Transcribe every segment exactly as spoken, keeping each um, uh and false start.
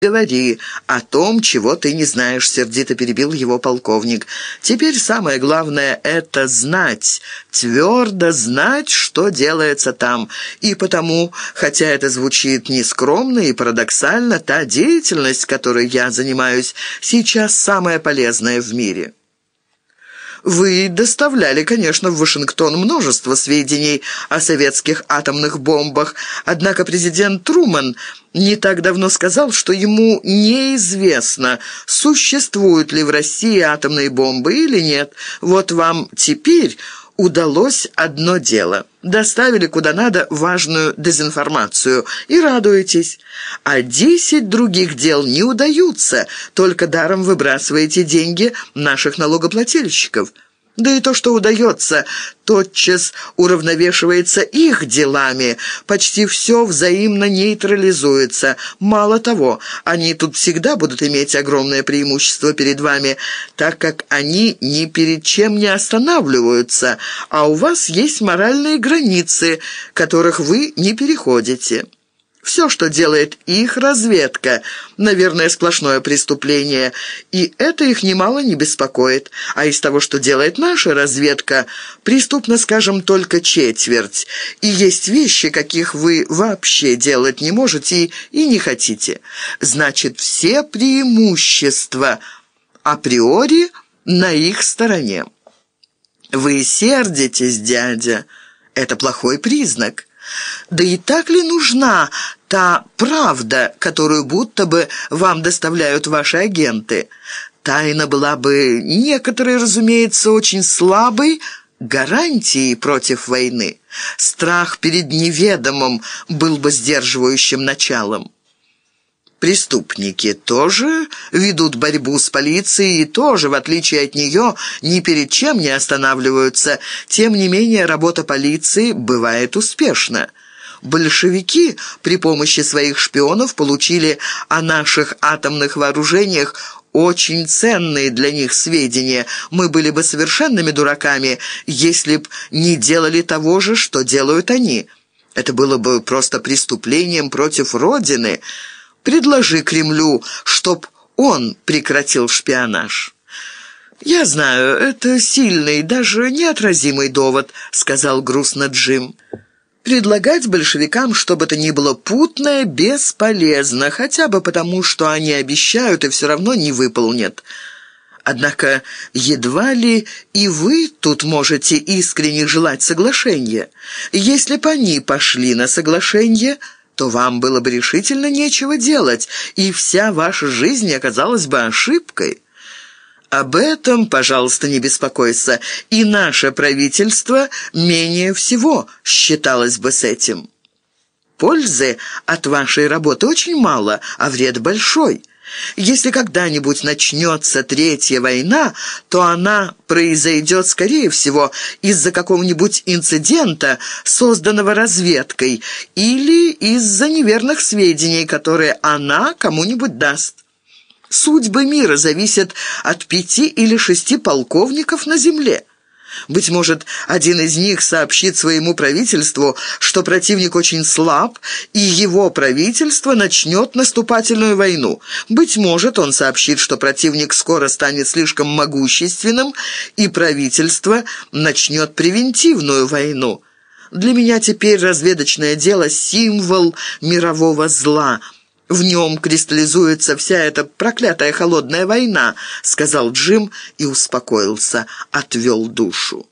говори о том, чего ты не знаешь», — сердито перебил его полковник. «Теперь самое главное — это знать, твердо знать, что делается там. И потому, хотя это звучит нескромно и парадоксально, та деятельность, которой я занимаюсь, сейчас самая полезная в мире». Вы доставляли, конечно, в Вашингтон множество сведений о советских атомных бомбах, однако президент Трумэн не так давно сказал, что ему неизвестно, существуют ли в России атомные бомбы или нет. Вот вам теперь удалось одно дело. Доставили куда надо важную дезинформацию и радуетесь. А десять других дел не удаются, только даром выбрасываете деньги наших налогоплательщиков. Да и то, что удается, тотчас уравновешивается их делами. Почти все взаимно нейтрализуется. Мало того, они тут всегда будут иметь огромное преимущество перед вами, так как они ни перед чем не останавливаются, а у вас есть моральные границы, которых вы не переходите. Все, что делает их разведка, наверное, сплошное преступление, и это их немало не беспокоит. А из того, что делает наша разведка, преступно, скажем, только четверть. И есть вещи, каких вы вообще делать не можете и, и не хотите. Значит, все преимущества априори на их стороне. Вы сердитесь, дядя. Это плохой признак. Да и так ли нужна та правда, которую будто бы вам доставляют ваши агенты? Тайна была бы некоторой, разумеется, очень слабой гарантией против войны. Страх перед неведомым был бы сдерживающим началом. Преступники тоже ведут борьбу с полицией и тоже, в отличие от нее, ни перед чем не останавливаются. Тем не менее, работа полиции бывает успешна. Большевики при помощи своих шпионов получили о наших атомных вооружениях очень ценные для них сведения. Мы были бы совершенными дураками, если б не делали того же, что делают они. Это было бы просто преступлением против Родины. Предложи Кремлю, чтоб он прекратил шпионаж». «Я знаю, это сильный, даже неотразимый довод», — сказал грустно Джим. «Предлагать большевикам, что бы то ни было путное, бесполезно, хотя бы потому, что они обещают и все равно не выполнят. Однако едва ли и вы тут можете искренне желать соглашения. Если бы они пошли на соглашение, то вам было бы решительно нечего делать, и вся ваша жизнь оказалась бы ошибкой. Об этом, пожалуйста, не беспокойся, и наше правительство менее всего считалось бы с этим. Пользы от вашей работы очень мало, а вред большой. Если когда-нибудь начнется Третья война, то она произойдет, скорее всего, из-за какого-нибудь инцидента, созданного разведкой, или из-за неверных сведений, которые она кому-нибудь даст. Судьбы мира зависят от пяти или шести полковников на земле. Быть может, один из них сообщит своему правительству, что противник очень слаб, и его правительство начнет наступательную войну. Быть может, он сообщит, что противник скоро станет слишком могущественным, и правительство начнет превентивную войну. Для меня теперь разведочное дело — символ мирового зла. В нем кристаллизуется вся эта проклятая холодная война», — сказал Джим и успокоился, отвел душу.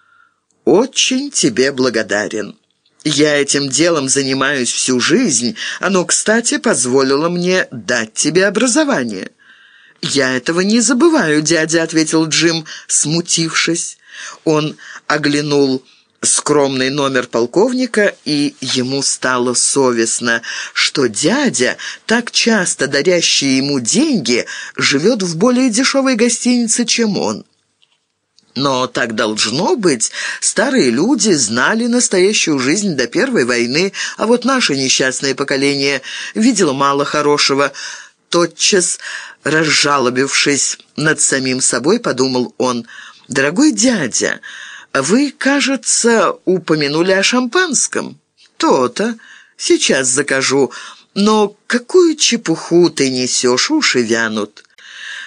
«Очень тебе благодарен. Я этим делом занимаюсь всю жизнь. Оно, кстати, позволило мне дать тебе образование». «Я этого не забываю, дядя», — ответил Джим, смутившись. Он оглянул скромный номер полковника, и ему стало совестно, что дядя, так часто дарящий ему деньги, живет в более дешевой гостинице, чем он. Но так должно быть. Старые люди знали настоящую жизнь до Первой войны, а вот наше несчастное поколение видело мало хорошего. Тотчас, разжалобившись над самим собой, подумал он: «Дорогой дядя, вы, кажется, упомянули о шампанском. То-то. Сейчас закажу. Но какую чепуху ты несешь, уши вянут.